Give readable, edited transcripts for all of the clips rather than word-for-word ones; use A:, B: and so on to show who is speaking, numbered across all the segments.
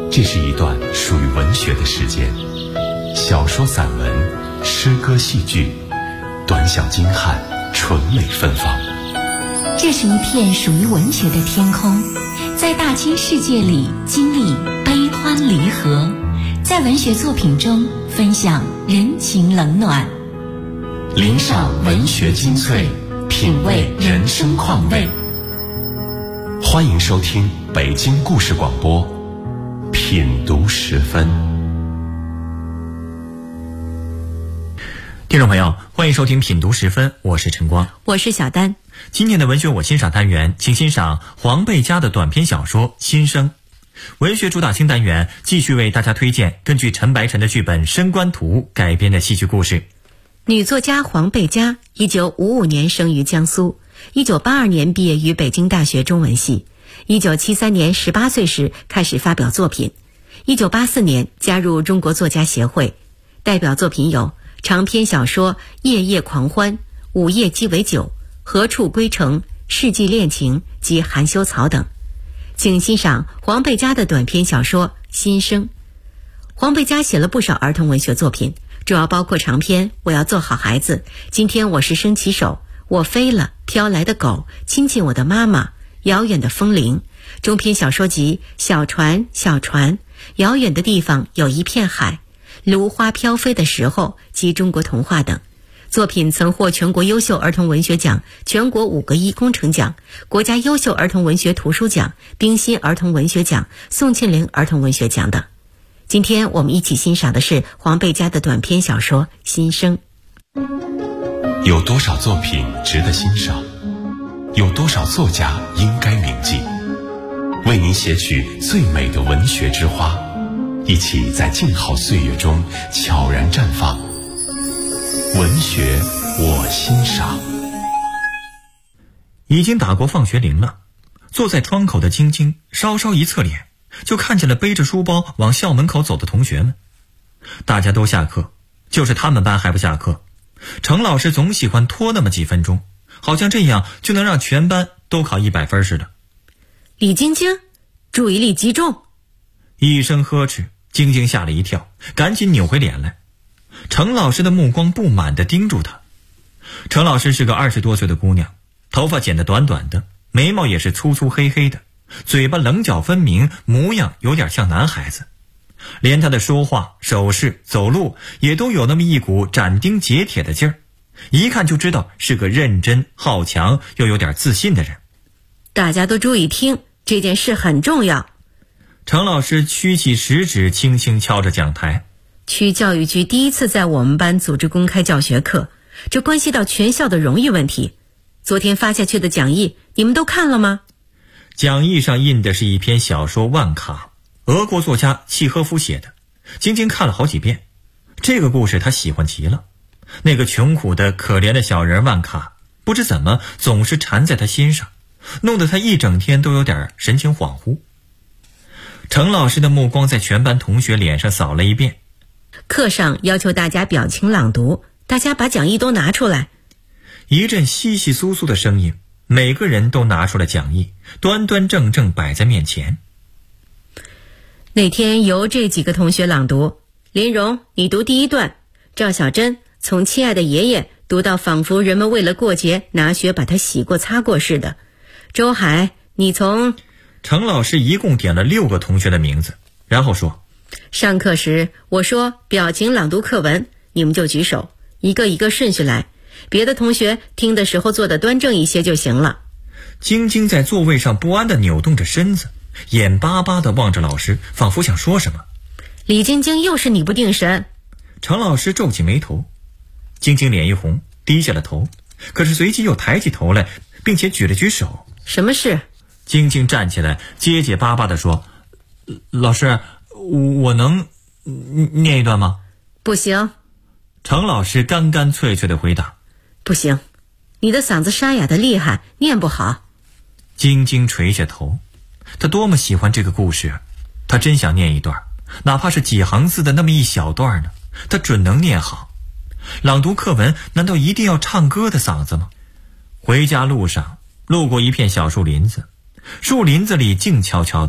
A: 这是一段属于文学的时间，小说、散文、诗歌、戏剧，短小精悍，纯美芬芳。
B: 这是一片属于文学的天空，在大千世界里经历悲欢离合，在文学作品中分享人情冷暖，
A: 领赏文学精粹，品味人生况味。欢迎收听北京故事广播品读时分。
C: 听众朋友，欢迎收听品读时分，我是陈光，
B: 我是小丹。
C: 今天的文学我欣赏单元，请欣赏黄贝佳的短篇小说《新生》。文学主打星单元继续为大家推荐根据陈白尘的剧本《升官图》改编的戏剧故事。
B: 女作家黄贝佳1955年生于江苏，1982年毕业于北京大学中文系，1973年18岁时开始发表作品，1984年加入中国作家协会，代表作品有长篇小说《夜夜狂欢》、《午夜鸡尾酒》、《何处归程》、《世纪恋情》及《含羞草》等。请欣赏黄贝佳的短篇小说《新生》。黄贝佳写了不少儿童文学作品，主要包括长篇《我要做好孩子》、今天我是升旗手、我飞了、飘来的狗、亲亲我的妈妈、遥远的风铃，中篇小说集《小船小船》、遥远的地方有一片海、芦花飘飞的时候及中国童话等。作品曾获全国优秀儿童文学奖、全国5个一工程奖、国家优秀儿童文学图书奖、冰心儿童文学奖、宋庆龄儿童文学奖等。今天我们一起欣赏的是黄贝佳的短篇小说《新生》。
A: 有多少作品值得欣赏？有多少作家应该铭记？为您写取最美的文学之花，一起在静好岁月中悄然绽放。文学我欣赏。
C: 已经打过放学铃了，坐在窗口的晶晶稍稍一侧脸，就看见了背着书包往校门口走的同学们。大家都下课，就是他们班还不下课。程老师总喜欢拖那么几分钟，好像这样就能让全班都考100分似的。
B: 李晶晶，注意力集中！
C: 一声呵斥，晶晶吓了一跳，赶紧扭回脸来。程老师的目光不满地盯住她。程老师是个20多岁的姑娘，头发剪得短短的，眉毛也是粗粗黑黑的，嘴巴棱角分明，模样有点像男孩子。连她的说话、手势、走路也都有那么一股斩钉截铁的劲儿，一看就知道是个认真、好强又有点自信的人。
B: 大家都注意听，这件事很重要。
C: 程老师屈起食指，轻轻敲着讲台。
B: 区教育局第一次在我们班组织公开教学课，这关系到全校的荣誉问题。昨天发下去的讲义，你们都看了吗？
C: 讲义上印的是一篇小说《万卡》，俄国作家契诃夫写的。晶晶看了好几遍，这个故事她喜欢极了。那个穷苦的可怜的小人万卡，不知怎么总是缠在她心上，弄得她一整天都有点神情恍惚。程老师的目光在全班同学脸上扫了一遍。
B: 课上要求大家表情朗读，大家把讲义都拿出来。
C: 一阵稀稀疏疏的声音，每个人都拿出了讲义，端端正正摆在面前。
B: 那天由这几个同学朗读，林荣，你读第一段；赵小珍从亲爱的爷爷读到仿佛人们为了过节拿雪把它洗过擦过似的；周海，你从……
C: 程老师一共点了6个同学的名字，然后说，
B: 上课时我说表情朗读课文，你们就举手，一个一个顺序来，别的同学听的时候坐得端正一些就行了。
C: 晶晶在座位上不安地扭动着身子，眼巴巴地望着老师，仿佛想说什么。
B: 李晶晶，又是你不定神。
C: 程老师皱起眉头。晶晶脸一红，低下了头，可是随即又抬起头来，并且举了举手。
B: 什么事？
C: 晶晶站起来，结结巴巴地说，老师，我能念一段吗？
B: 不行。
C: 程老师干干脆脆地回答，
B: 不行，你的嗓子沙哑的厉害，念不好。
C: 晶晶垂下头，她多么喜欢这个故事，她真想念一段，哪怕是几行字的那么一小段呢，她准能念好。朗读课文难道一定要唱歌的嗓子吗？回家路上路过一片小树林子，树林子里静悄悄的，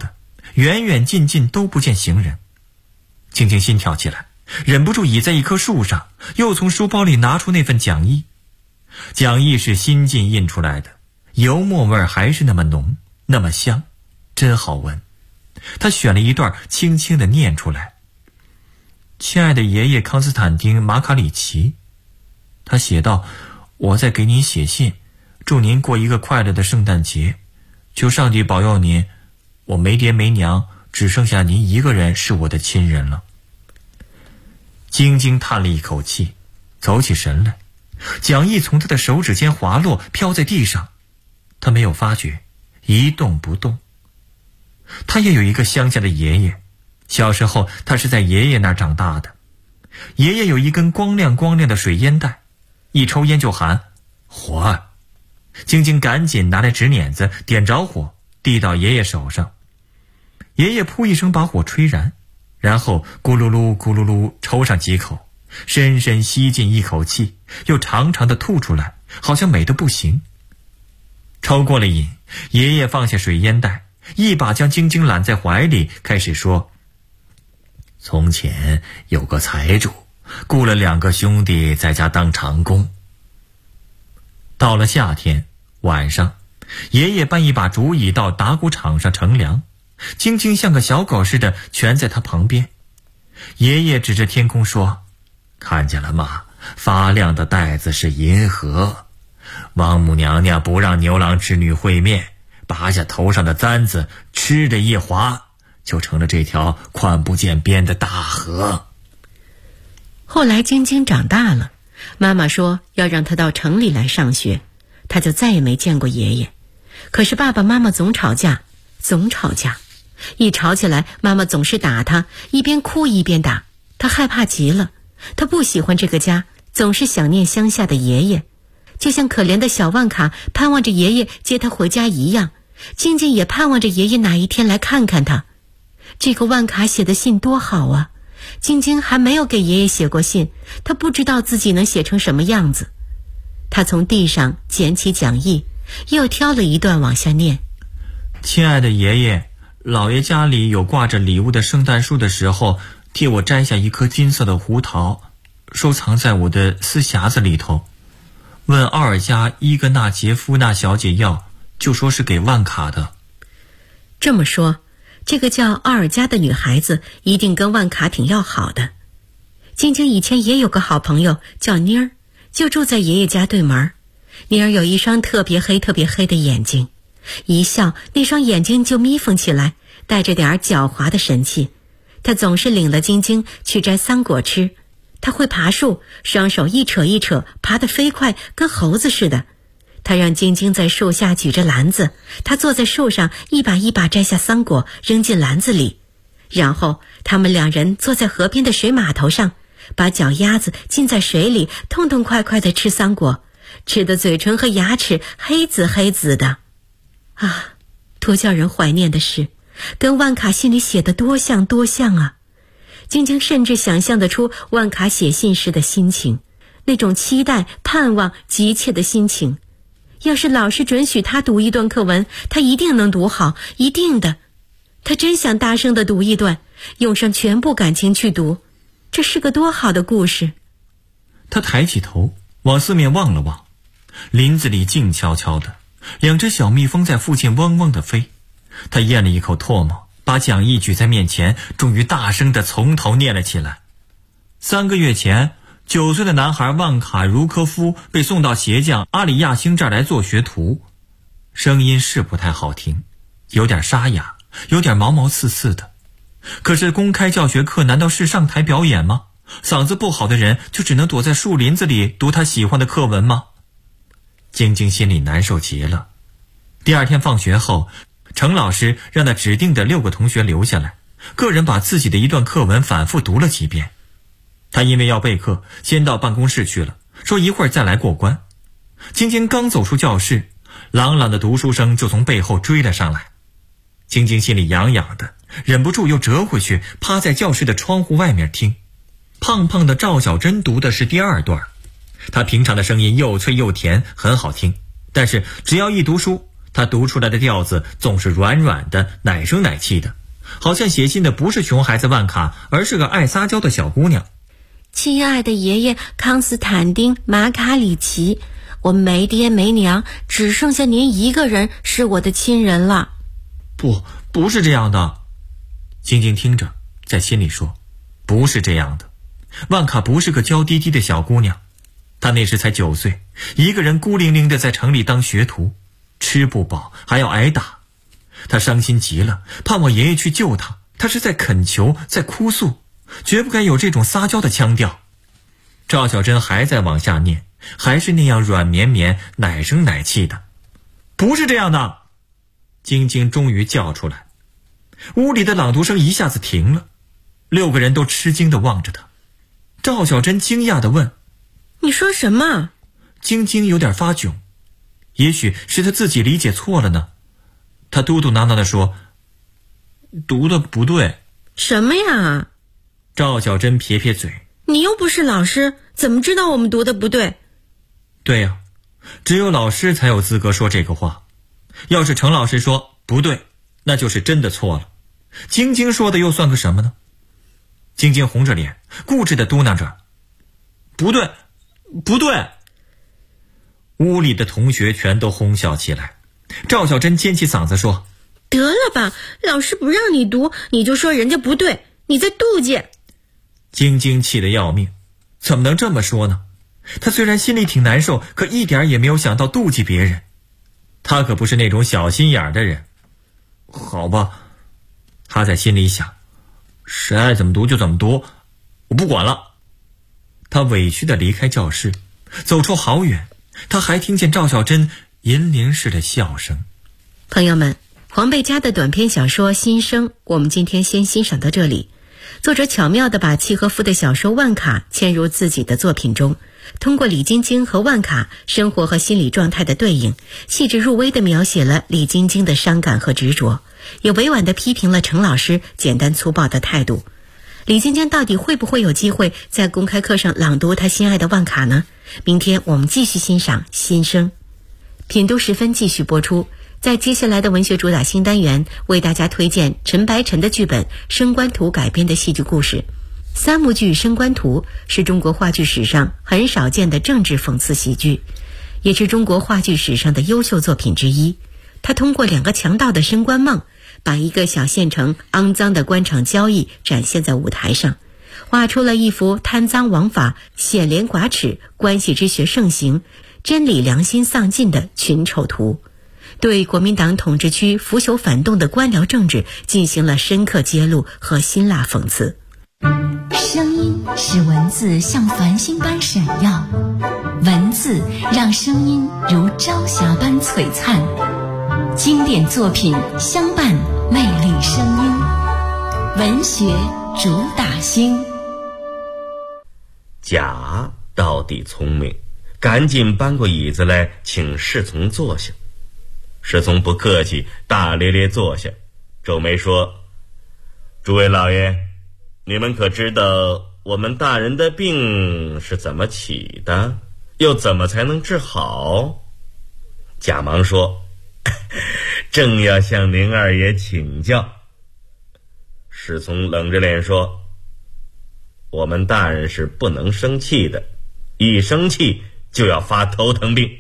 C: 远远近近都不见行人。晶晶心跳起来，忍不住倚在一棵树上，又从书包里拿出那份讲义。讲义是新近印出来的，油墨味还是那么浓，那么香，真好闻。他选了一段，轻轻地念出来：亲爱的爷爷康斯坦丁·马卡里奇，他写道，我在给您写信，祝您过一个快乐的圣诞节，求上帝保佑您，我没爹没娘，只剩下您一个人是我的亲人了。晶晶叹了一口气，走起神来，讲义从他的手指间滑落，飘在地上，他没有发觉，一动不动。他也有一个乡下的爷爷，小时候他是在爷爷那儿长大的。爷爷有一根光亮光亮的水烟袋，一抽烟就喊火。晶晶赶紧拿来纸捻子点着火，递到爷爷手上。爷爷噗一声把火吹燃，然后咕噜噜咕噜噜抽上几口，深深吸进一口气，又长长的吐出来，好像美得不行。抽过了瘾，爷爷放下水烟袋，一把将晶晶揽在怀里，开始说：从前有个财主，雇了2个兄弟在家当长工。到了夏天晚上，爷爷搬一把竹椅到打谷场上乘凉，晶晶像个小狗似的蜷在他旁边。爷爷指着天空说：看见了吗？发亮的带子是银河。王母娘娘不让牛郎织女会面，拔下头上的簪子，吃的一划，就成了这条宽不见边的大河。
B: 后来晶晶长大了，妈妈说要让她到城里来上学，她就再也没见过爷爷。可是爸爸妈妈总吵架，一吵起来，妈妈总是打她，一边哭一边打。她害怕极了，她不喜欢这个家，总是想念乡下的爷爷，就像可怜的小万卡盼望着爷爷接她回家一样。晶晶也盼望着爷爷哪一天来看看她。这个万卡写的信多好啊！晶晶还没有给爷爷写过信，她不知道自己能写成什么样子。她从地上捡起讲义，又挑了一段往下念：
C: 亲爱的爷爷，老爷家里有挂着礼物的圣诞树的时候，替我摘下一颗金色的胡桃，收藏在我的丝匣子里头。问奥尔加伊格纳杰夫娜小姐要，就说是给万卡的。
B: 这么说，这个叫奥尔加的女孩子一定跟万卡挺要好的。晶晶以前也有个好朋友叫妮儿，就住在爷爷家对门。妮儿有一双特别黑的眼睛，一笑那双眼睛就眯缝起来，带着点狡猾的神气。她总是领了晶晶去摘桑果吃。她会爬树，双手一扯一扯，爬得飞快，跟猴子似的。她让晶晶在树下举着篮子，她坐在树上一把一把摘下桑果扔进篮子里，然后他们2人坐在河边的水码头上，把脚丫子浸在水里，痛痛快快地吃桑果，吃的嘴唇和牙齿黑紫的。啊，多叫人怀念的事，跟万卡信里写的多像啊！晶晶甚至想象得出万卡写信时的心情，那种期待、盼望、急切的心情。要是老师准许他读一段课文，他一定能读好，一定的。他真想大声地读一段，用上全部感情去读，这是个多好的故事。
C: 他抬起头往四面望了望，林子里静悄悄的，2只小蜜蜂在附近嗡嗡地飞。他咽了一口唾沫，把讲义举在面前，终于大声地从头念了起来。3个月前，9岁的男孩万卡茹科夫被送到鞋匠阿里亚星这儿来做学徒，声音是不太好听，有点沙哑，有点毛毛刺的。可是公开教学课难道是上台表演吗？嗓子不好的人就只能躲在树林子里读他喜欢的课文吗？晶晶心里难受极了。第2天放学后，程老师让他指定的6个同学留下来，个人把自己的一段课文反复读了几遍。他因为要备课，先到办公室去了，说一会儿再来过关。晶晶刚走出教室，朗朗的读书声就从背后追了上来。晶晶心里痒痒的，忍不住又折回去，趴在教室的窗户外面听。胖胖的赵小珍读的是第2段，她平常的声音又脆又甜，很好听，但是只要一读书，她读出来的调子总是软软的，奶声奶气的， 好像写信的不是熊孩子万卡，而是个爱撒娇的小姑娘。
B: 亲爱的爷爷康斯坦丁·马卡里奇，我没爹没娘，只剩下您一个人是我的亲人了。
C: 不是这样的。晶晶听着，在心里说，不是这样的。万卡不是个娇滴滴的小姑娘，她那时才9岁，一个人孤零零的在城里当学徒，吃不饱还要挨打。她伤心极了，盼望爷爷去救她。她是在恳求，在哭诉，绝不该有这种撒娇的腔调。赵小珍还在往下念，还是那样软绵绵、奶声奶气的。不是这样的！晶晶终于叫出来。屋里的朗读声一下子停了，6个人都吃惊地望着她。赵小珍惊讶地问：“
B: 你说什么？”
C: 晶晶有点发窘，也许是她自己理解错了呢。她嘟嘟囔囔地说：“读的不对。”
B: 什么呀？
C: 赵小珍撇撇嘴：“
B: 你又不是老师，怎么知道我们读的不对？”
C: 对呀，只有老师才有资格说这个话。要是程老师说不对，那就是真的错了。晶晶说的又算个什么呢？晶晶红着脸，固执地嘟囔着：“不对，不对。”屋里的同学全都哄笑起来。赵小珍尖起嗓子说：“
B: 得了吧，老师不让你读，你就说人家不对，你在妒忌。”
C: 晶晶气得要命，怎么能这么说呢？她虽然心里挺难受，可一点也没有想到妒忌别人。她可不是那种小心眼的人。好吧，她在心里想，谁爱怎么读就怎么读，我不管了。她委屈地离开教室，走出好远，她还听见赵小珍银铃似的笑声。
B: 朋友们，黄贝佳的短篇小说《新生》，我们今天先欣赏到这里。作者巧妙地把契诃夫的小说《万卡》嵌入自己的作品中，通过李晶晶和万卡生活和心理状态的对应，细致入微地描写了李晶晶的伤感和执着，也委婉地批评了程老师简单粗暴的态度。李晶晶到底会不会有机会在公开课上朗读她心爱的万卡呢？明天我们继续欣赏《新生》。品读时分继续播出。在接下来的文学主打新单元，为大家推荐陈白晨的剧本《升官图》改编的戏剧故事。3幕剧《升官图》是中国话剧史上很少见的政治讽刺喜剧，也是中国话剧史上的优秀作品之一。它通过2个强盗的升官梦，把一个小县城肮脏的官场交易展现在舞台上，画出了一幅贪赃枉法、显廉寡耻、关系之学盛行、真理良心丧尽的群丑图，对国民党统治区腐朽反动的官僚政治进行了深刻揭露和辛辣讽刺。
D: 声音使文字像繁星般闪耀，文字让声音如朝霞般璀璨。经典作品相伴，魅力声音，文学主打星。
E: 甲到底聪明，赶紧搬过椅子来，请侍从坐下。侍从不客气，大咧咧坐下，皱眉说：“诸位老爷，你们可知道我们大人的病是怎么起的，又怎么才能治好？”甲忙说：“正要向您二爷请教。”侍从冷着脸说：“我们大人是不能生气的，一生气就要发头疼病。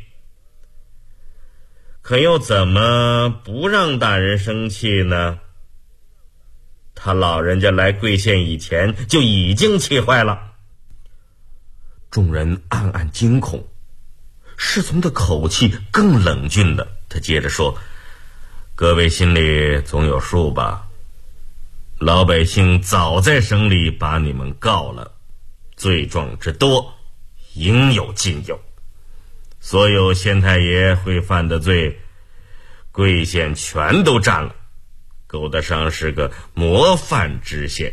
E: 可又怎么不让大人生气呢？他老人家来贵县以前就已经气坏了。”众人暗暗惊恐，侍从的口气更冷峻了。他接着说：“各位心里总有数吧？老百姓早在省里把你们告了，罪状之多，应有尽有。所有县太爷会犯的罪，贵县全都占了，够得上是个模范知县。”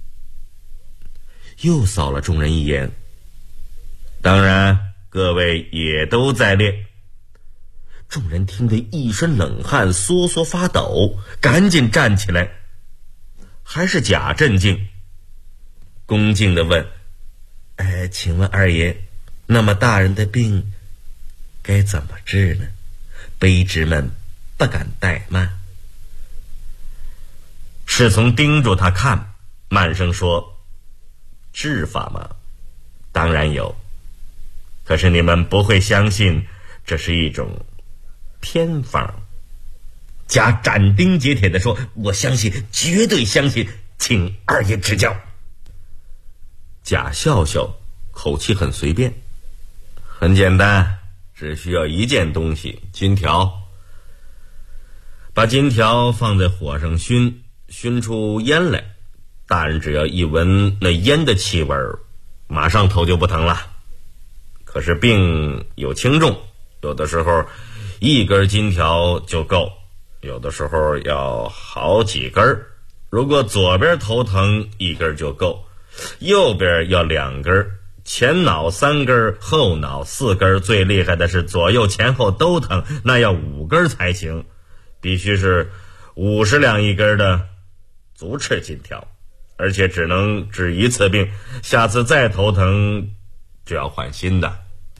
E: 又扫了众人一眼，当然各位也都在列。众人听得一身冷汗，缩缩发抖，赶紧站起来。还是甲镇静，恭敬地问：“请问二爷，那么大人的病该怎么治呢？卑职们不敢怠慢。”侍侍从盯住他看，慢声说：“治法嘛，当然有，可是你们不会相信这是一种偏方。”甲斩钉截铁地说：“我相信，绝对相信，请二爷指教。”甲笑笑，口气很随便：“很简单，只需要一件东西，金条。把金条放在火上熏，熏出烟来，大人只要一闻那烟的气味，马上头就不疼了。可是病有轻重，有的时候一根金条就够，有的时候要好几根。如果左边头疼一根就够，右边要2根，前脑3根，后脑4根，最厉害的是左右前后都疼，那要5根才行。必须是50两一根的足赤金条，而且只能治一次病，下次再头疼就要换新的。”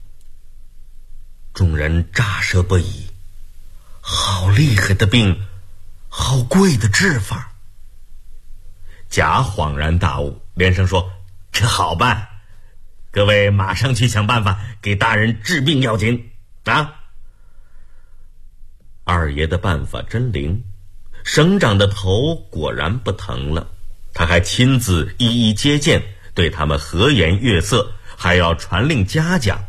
E: 众人乍舌不已，好厉害的病，好贵的治法。甲恍然大悟，连声说：“这好办，各位马上去想办法给大人治病要紧啊！”二爷的办法真灵，省长的头果然不疼了。他还亲自一一接见，对他们和颜悦色，还要传令嘉奖。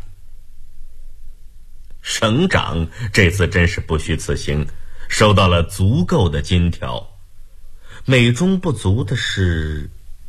E: 省长这次真是不虚此行，收到了足够的金条。美中不足的是，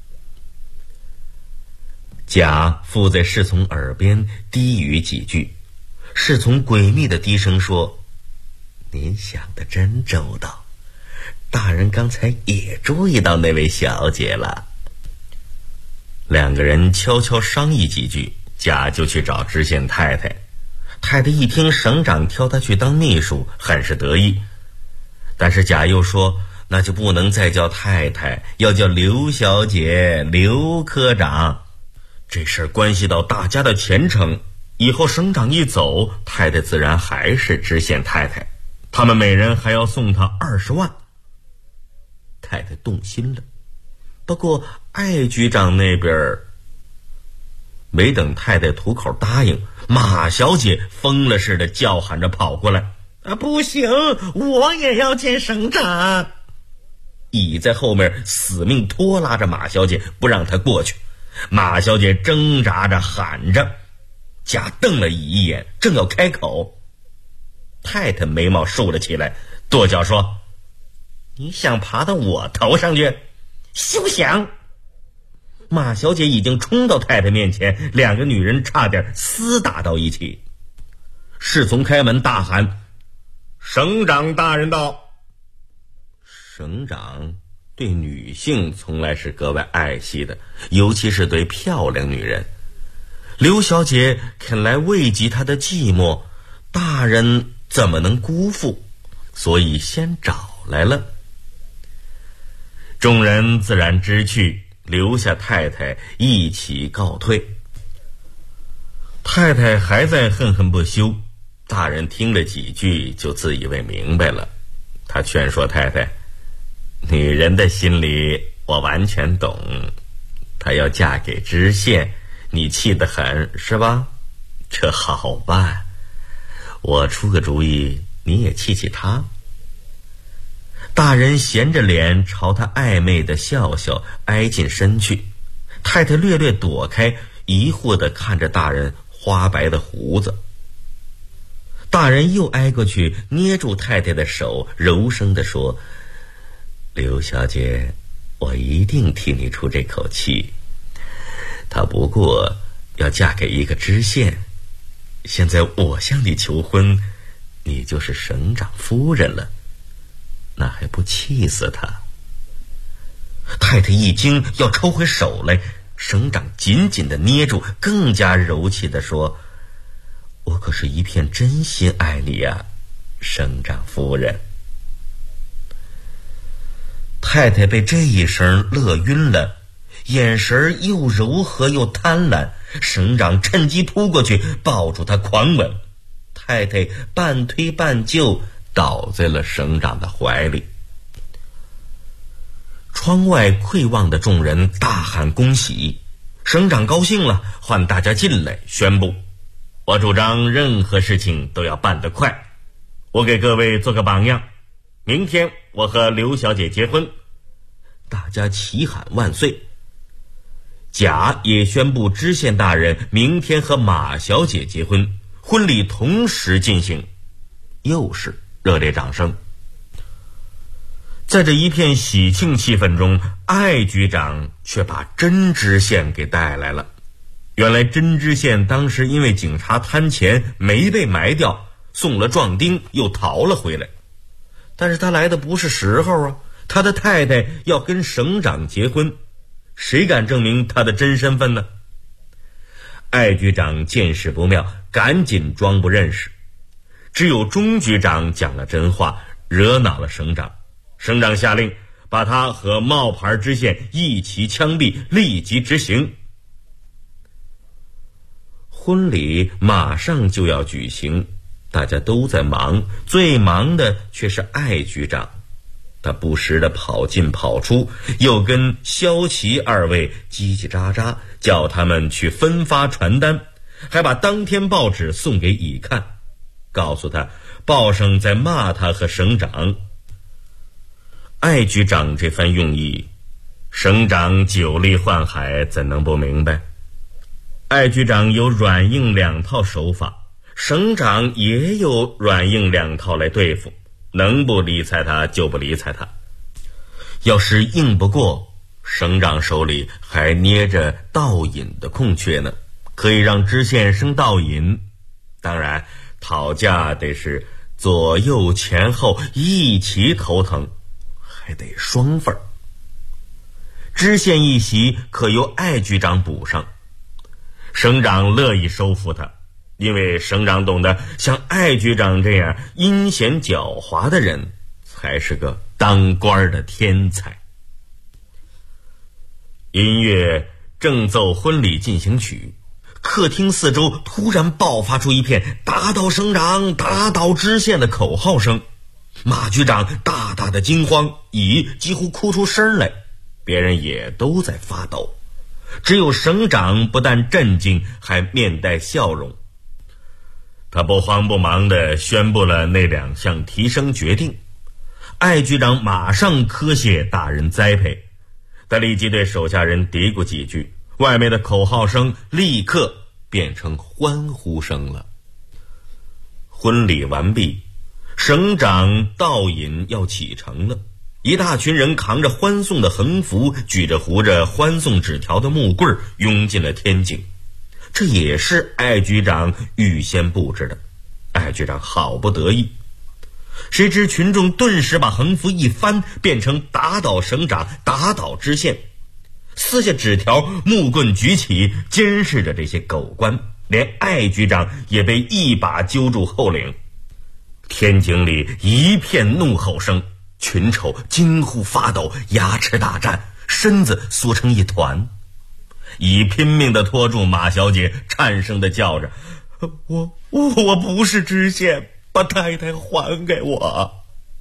E: 甲附在侍从耳边低语几句，侍从诡秘的低声说：“您想得真周到，大人刚才也注意到那位小姐了。”两个人悄悄商议几句，甲就去找知县太太。太太一听省长挑他去当秘书，很是得意。但是甲又说，那就不能再叫太太，要叫刘小姐、刘科长。这事儿关系到大家的前程，以后省长一走，太太自然还是知县太太，他们每人还要送他20万。太太动心了，不过艾局长那边没等太太吐口答应，马小姐疯了似的叫喊着跑过来：“不行，我也要见省长！”乙在后面死命拖拉着马小姐，不让她过去。马小姐挣扎着喊着，甲瞪了乙一眼，正要开口，太太眉毛竖了起来，跺脚说：“你想爬到我头上去？休想！”马小姐已经冲到太太面前，两个女人差点厮打到一起。侍从开门大喊：“省长大人到！”省长对女性从来是格外爱惜的，尤其是对漂亮女人。刘小姐肯来慰藉她的寂寞，大人怎么能辜负？所以先找来了。众人自然知趣，留下太太一起告退。太太还在恨恨不休，大人听了几句就自以为明白了。他劝说太太：“女人的心理我完全懂，她要嫁给知县，你气得很是吧？这好办，我出个主意，你也气气她。”大人闲着脸朝他暧昧的笑笑，挨近身去。太太略略躲开，疑惑地看着大人花白的胡子。大人又挨过去，捏住太太的手，柔声地说：“刘小姐，我一定替你出这口气。她不过要嫁给一个知县，现在我向你求婚，你就是省长夫人了，那还不气死他？”太太一惊，要抽回手来，省长紧紧地捏住，更加柔气地说：“我可是一片真心爱你呀，省长夫人。”太太被这一声乐晕了，眼神又柔和又贪婪。省长趁机扑过去，抱住她狂吻。太太半推半就倒在了省长的怀里。 窗外窥望的众人大喊恭喜。省长高兴了，唤大家进来，宣布：我主张任何事情都要办得快。我给各位做个榜样，明天我和刘小姐结婚。大家齐喊万岁。甲也宣布知县大人明天和马小姐结婚，婚礼同时进行。又是热烈掌声。在这一片喜庆气氛中，艾局长却把甄知县给带来了。原来甄知县当时因为警察贪钱没被埋掉，送了壮丁又逃了回来。但是他来的不是时候啊，他的太太要跟省长结婚，谁敢证明他的真身份呢？艾局长见势不妙，赶紧装不认识。只有钟局长讲了真话，惹恼了省长。省长下令把他和冒牌知县一起枪毙，立即执行。婚礼马上就要举行，大家都在忙，最忙的却是艾局长。他不时地跑进跑出，又跟萧齐二位叽叽喳喳，叫他们去分发传单，还把当天报纸送给乙看，告诉他报上在骂他和省长。艾局长这番用意，省长久历宦海，怎能不明白？艾局长有软硬两套手法，省长也有软硬两套来对付，能不理睬他就不理睬他。要是硬不过，省长手里还捏着倒引的空缺呢，可以让知县升倒引。当然讨价得是左右前后一起头疼，还得双份。知县一席可由艾局长补上，省长乐意收服他，因为省长懂得像艾局长这样阴险狡猾的人才是个当官的天才。音乐正奏婚礼进行曲，客厅四周突然爆发出一片打倒省长打倒知县的口号声。马局长大大的惊慌，乙几乎哭出声来，别人也都在发抖，只有省长不但镇静，还面带笑容。他不慌不忙地宣布了那2项提升决定。艾局长马上磕谢大人栽培，他立即对手下人嘀咕几句，外面的口号声立刻变成欢呼声了。婚礼完毕，省长倒引要启程了，一大群人扛着欢送的横幅，举着糊着欢送纸条的木棍涌进了天井。这也是艾局长预先布置的，艾局长好不得意。谁知群众顿时把横幅一翻，变成打倒省长打倒知县，撕下纸条，木棍举起，监视着这些狗官，连艾局长也被一把揪住后领。天井里一片怒吼声，群丑惊呼发抖，牙齿打颤，身子缩成一团。乙拼命地拖住马小姐，颤声地叫着：我不是知县，把太太还给我。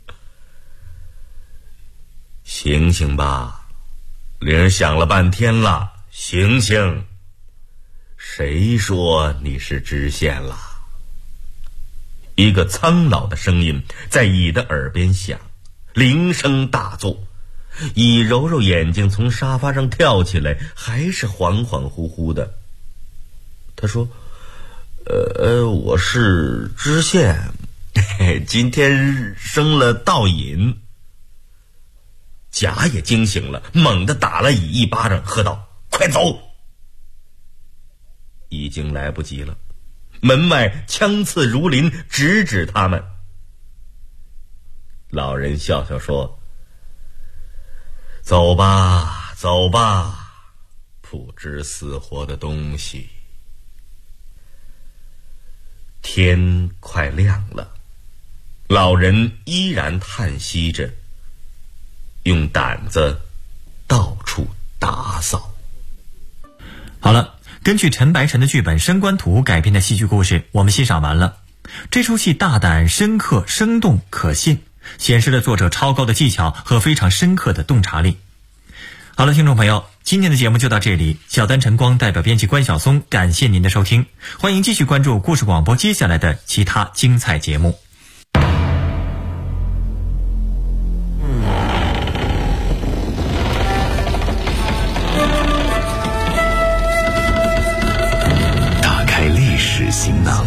E: 醒醒吧，铃响了半天了，醒醒！谁说你是知县了？一个苍老的声音在乙的耳边响，铃声大作。乙揉揉眼睛，从沙发上跳起来，还是恍恍惚惚的。他说：我是知县，今天升了倒引。甲也惊醒了，猛地打了乙一巴掌，喝道：快走！已经来不及了，门外枪刺如林，直指他们。老人笑笑说：走吧，走吧，不知死活的东西。天快亮了，老人依然叹息着，用胆子到处打扫。
C: 好了，根据陈白尘的剧本《升官图》改编的戏剧故事，我们欣赏完了。这出戏大胆、深刻、生动、可信，显示了作者超高的技巧和非常深刻的洞察力。 好了，听众朋友，今天的节目就到这里。小丹晨光代表编辑关晓松，感谢您的收听，欢迎继续关注故事广播接下来的其他精彩节目。
A: 打开历史行囊，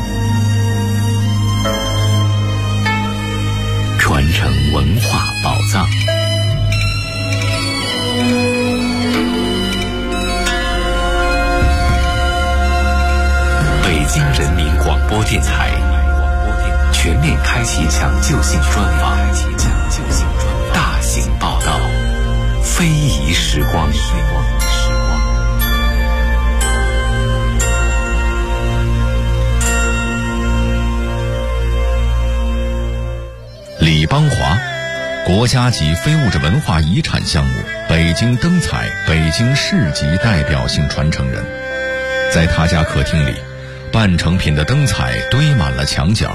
A: 传承文化宝藏。北京人民广播电台全面开启抢救性专访，大型报道，非遗时光。
F: 李邦华，国家级非物质文化遗产项目北京灯彩北京市级代表性传承人。在他家客厅里，半成品的灯彩堆满了墙角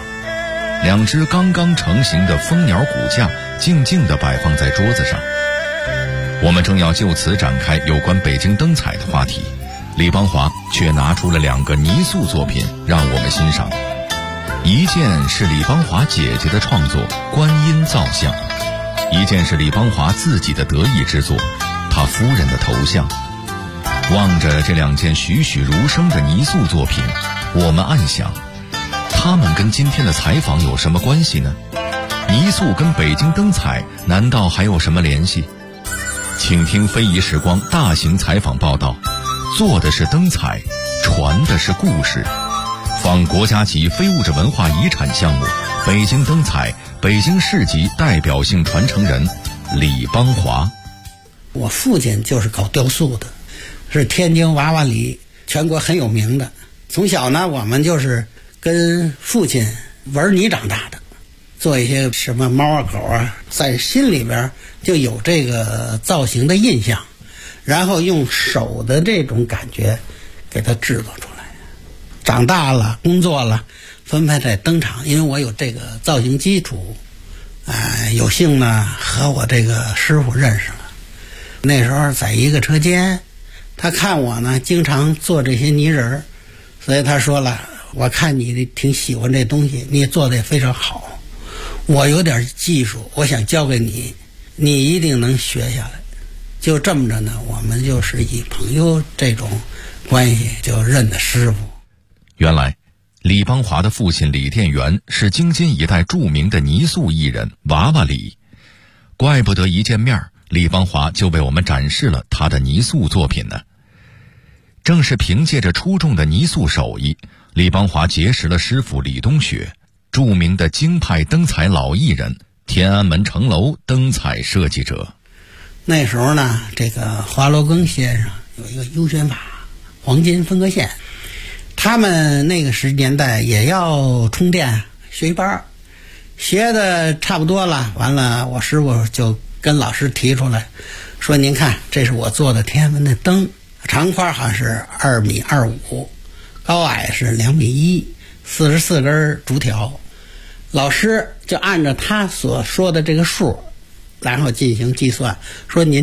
F: ，2只刚刚成型的蜂鸟骨架静静地摆放在桌子上。我们正要就此展开有关北京灯彩的话题，李邦华却拿出了2个泥塑作品让我们欣赏。一件是李邦华姐姐的创作观音造像，一件是李邦华自己的得意之作，他夫人的头像。望着这2件栩栩如生的泥塑作品，我们暗想，他们跟今天的采访有什么关系呢？泥塑跟北京灯彩难道还有什么联系？请听非遗时光大型采访报道，做的是灯彩，传的是故事。访国家级非物质文化遗产项目北京灯彩北京市级代表性传承人李邦华。
G: 我父亲就是搞雕塑的，是天津娃娃里全国很有名的。从小呢，我们就是跟父亲玩泥长大的，做一些什么猫啊狗啊，在心里边就有这个造型的印象，然后用手的这种感觉给它制作出来。长大了，工作了，分配在灯厂，因为我有这个造型基础，有幸呢和我这个师傅认识了。那时候在一个车间，他看我呢经常做这些泥人，所以他说了，我看你挺喜欢这东西，你做的也非常好，我有点技术，我想教给你，你一定能学下来。就这么着呢，我们就是以朋友这种关系就认的师傅。
F: 原来李邦华的父亲李殿元是京津一带著名的泥塑艺人娃娃李，怪不得一见面李邦华就为我们展示了他的泥塑作品呢。正是凭借着出众的泥塑手艺，李邦华结识了师傅李东雪，著名的京派灯彩老艺人，天安门城楼灯彩设计者。
G: 那时候呢，这个华罗庚先生有一个优选法黄金分割线，他们那个年代也要充电学一班，学的差不多了，完了我师傅就跟老师提出来说，您看这是我做的天安门的灯，长宽好像是2.25米，高矮是2.1米，44根竹条。老师就按照他所说的这个数然后进行计算，说您